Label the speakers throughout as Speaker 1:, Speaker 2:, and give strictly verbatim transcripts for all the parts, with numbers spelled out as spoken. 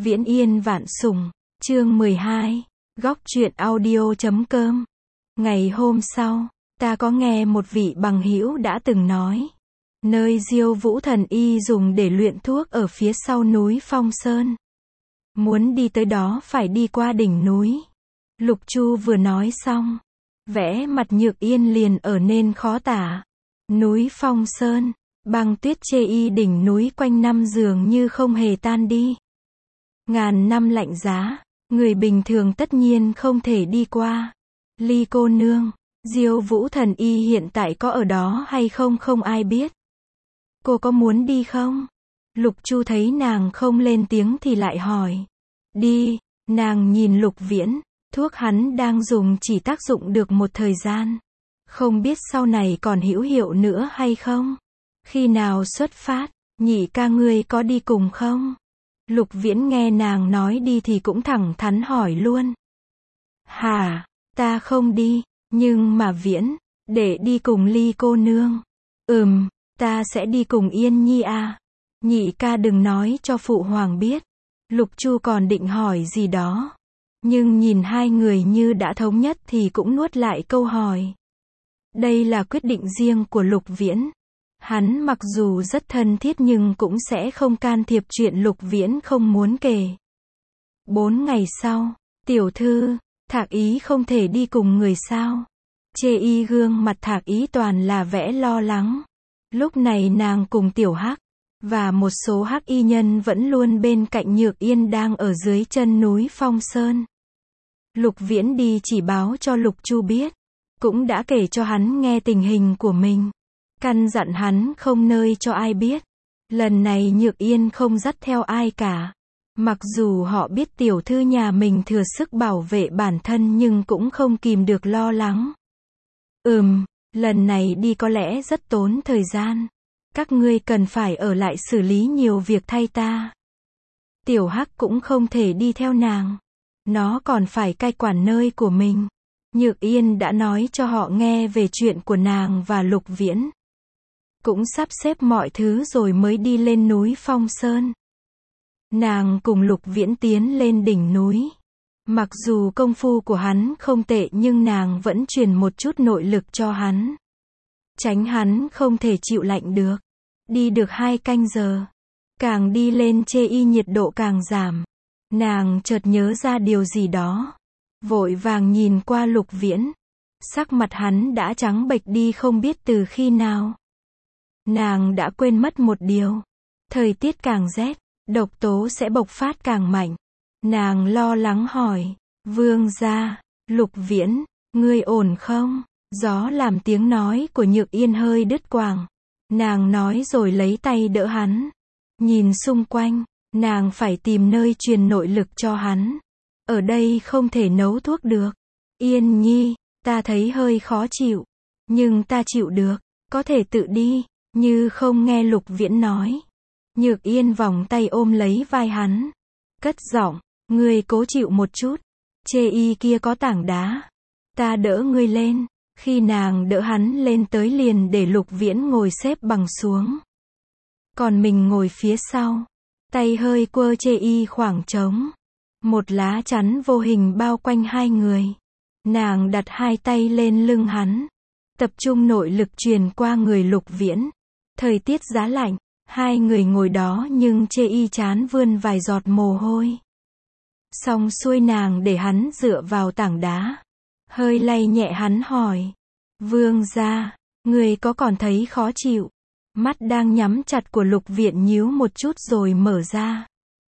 Speaker 1: Viễn Yên Vạn Sủng, chương mười hai, góc truyện audio chấm com. Ngày hôm sau, ta có nghe một vị bằng hữu đã từng nói, nơi Diêu Vũ Thần Y dùng để luyện thuốc ở phía sau núi Phong Sơn. Muốn đi tới đó phải đi qua đỉnh núi. Lục Chu vừa nói xong, vẻ mặt Nhược Yên liền ở nên khó tả. Núi Phong Sơn, băng tuyết chê y đỉnh núi quanh năm dường như không hề tan đi. Ngàn năm lạnh giá, người bình thường tất nhiên không thể đi qua. Ly cô nương, Diêu Vũ Thần Y hiện tại có ở đó hay không không ai biết. Cô có muốn đi không? Lục Chu thấy nàng không lên tiếng thì lại hỏi. Đi, nàng nhìn Lục Viễn, thuốc hắn đang dùng chỉ tác dụng được một thời gian. Không biết sau này còn hữu hiệu nữa hay không? Khi nào xuất phát, nhị ca ngươi có đi cùng không? Lục Viễn nghe nàng nói đi thì cũng thẳng thắn hỏi luôn. Hả, ta không đi, nhưng mà Viễn, để đi cùng Ly cô nương. Ừm, ta sẽ đi cùng Yên Nhi à. Nhị ca đừng nói cho phụ hoàng biết. Lục Chu còn định hỏi gì đó, nhưng nhìn hai người như đã thống nhất thì cũng nuốt lại câu hỏi. Đây là quyết định riêng của Lục Viễn. Hắn mặc dù rất thân thiết nhưng cũng sẽ không can thiệp chuyện Lục Viễn không muốn kể. Bốn ngày sau, tiểu thư, Thạc Ý không thể đi cùng người sao? Chê y gương mặt Thạc Ý toàn là vẻ lo lắng. Lúc này nàng cùng tiểu Hắc và một số hắc y nhân vẫn luôn bên cạnh Nhược Yên đang ở dưới chân núi Phong Sơn. Lục Viễn đi chỉ báo cho Lục Chu biết, cũng đã kể cho hắn nghe tình hình của mình. Căn dặn hắn không nơi cho ai biết. Lần này Nhược Yên không dắt theo ai cả. Mặc dù họ biết tiểu thư nhà mình thừa sức bảo vệ bản thân nhưng cũng không kìm được lo lắng. Ừm, lần này đi có lẽ rất tốn thời gian. Các ngươi cần phải ở lại xử lý nhiều việc thay ta. Tiểu Hắc cũng không thể đi theo nàng. Nó còn phải cai quản nơi của mình. Nhược Yên đã nói cho họ nghe về chuyện của nàng và Lục Viễn. Cũng sắp xếp mọi thứ rồi mới đi lên núi Phong Sơn. Nàng cùng Lục Viễn tiến lên đỉnh núi. Mặc dù công phu của hắn không tệ nhưng nàng vẫn truyền một chút nội lực cho hắn. Tránh hắn không thể chịu lạnh được. Đi được hai canh giờ. Càng đi lên chê y nhiệt độ càng giảm. Nàng chợt nhớ ra điều gì đó. Vội vàng nhìn qua Lục Viễn. Sắc mặt hắn đã trắng bệch đi không biết từ khi nào. Nàng đã quên mất một điều. Thời tiết càng rét, độc tố sẽ bộc phát càng mạnh. Nàng lo lắng hỏi. Vương gia, Lục Viễn, ngươi ổn không? Gió làm tiếng nói của Nhược Yên hơi đứt quãng. Nàng nói rồi lấy tay đỡ hắn. Nhìn xung quanh, nàng phải tìm nơi truyền nội lực cho hắn. Ở đây không thể nấu thuốc được. Yên Nhi, ta thấy hơi khó chịu. Nhưng ta chịu được, có thể tự đi. Như không nghe Lục Viễn nói. Nhược Yên vòng tay ôm lấy vai hắn. Cất giọng, ngươi cố chịu một chút. Chê y kia có tảng đá. Ta đỡ ngươi lên. Khi nàng đỡ hắn lên tới liền để Lục Viễn ngồi xếp bằng xuống. Còn mình ngồi phía sau. Tay hơi quơ chê y khoảng trống. Một lá chắn vô hình bao quanh hai người. Nàng đặt hai tay lên lưng hắn. Tập trung nội lực truyền qua người Lục Viễn. Thời tiết giá lạnh, hai người ngồi đó nhưng chê y chán vươn vài giọt mồ hôi. Xong xuôi nàng để hắn dựa vào tảng đá. Hơi lay nhẹ hắn hỏi. Vương gia, người có còn thấy khó chịu? Mắt đang nhắm chặt của Lục Viễn nhíu một chút rồi mở ra.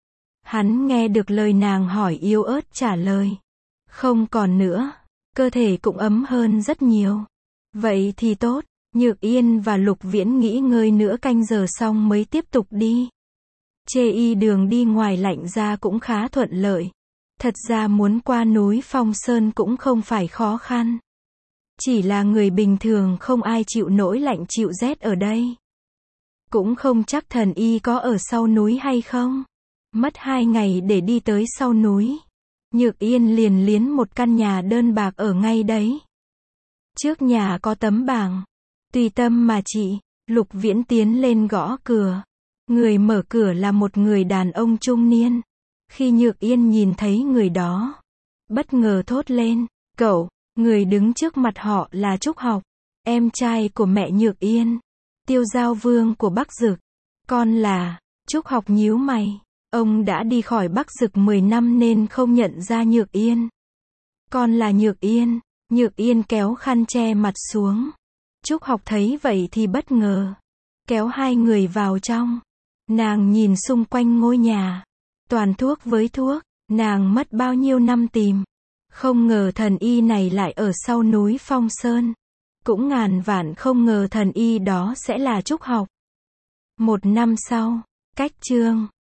Speaker 1: Hắn nghe được lời nàng hỏi yếu ớt trả lời. Không còn nữa, cơ thể cũng ấm hơn rất nhiều. Vậy thì tốt. Nhược Yên và Lục Viễn nghỉ ngơi nửa canh giờ xong mới tiếp tục đi. Chê y đường đi ngoài lạnh ra cũng khá thuận lợi. Thật ra muốn qua núi Phong Sơn cũng không phải khó khăn. Chỉ là người bình thường không ai chịu nổi lạnh chịu rét ở đây. Cũng không chắc thần y có ở sau núi hay không. Mất hai ngày để đi tới sau núi. Nhược Yên liền liến một căn nhà đơn bạc ở ngay đấy. Trước nhà có tấm bảng. Tùy tâm mà chị. Lục Viễn tiến lên gõ cửa. Người mở cửa là một người đàn ông trung niên. Khi Nhược Yên nhìn thấy người đó, bất ngờ thốt lên, cậu, người đứng trước mặt họ là Trúc Học, em trai của mẹ Nhược Yên, Tiêu Giao Vương của Bắc Dực. Con là, Trúc Học nhíu mày, ông đã đi khỏi Bắc Dực mười năm nên không nhận ra Nhược Yên. Con là Nhược Yên, Nhược Yên kéo khăn che mặt xuống. Trúc Học thấy vậy thì bất ngờ, kéo hai người vào trong. Nàng nhìn xung quanh ngôi nhà, toàn thuốc với thuốc, nàng mất bao nhiêu năm tìm. Không ngờ thần y này lại ở sau núi Phong Sơn. Cũng ngàn vạn không ngờ thần y đó sẽ là Trúc Học. Một năm sau, cách chương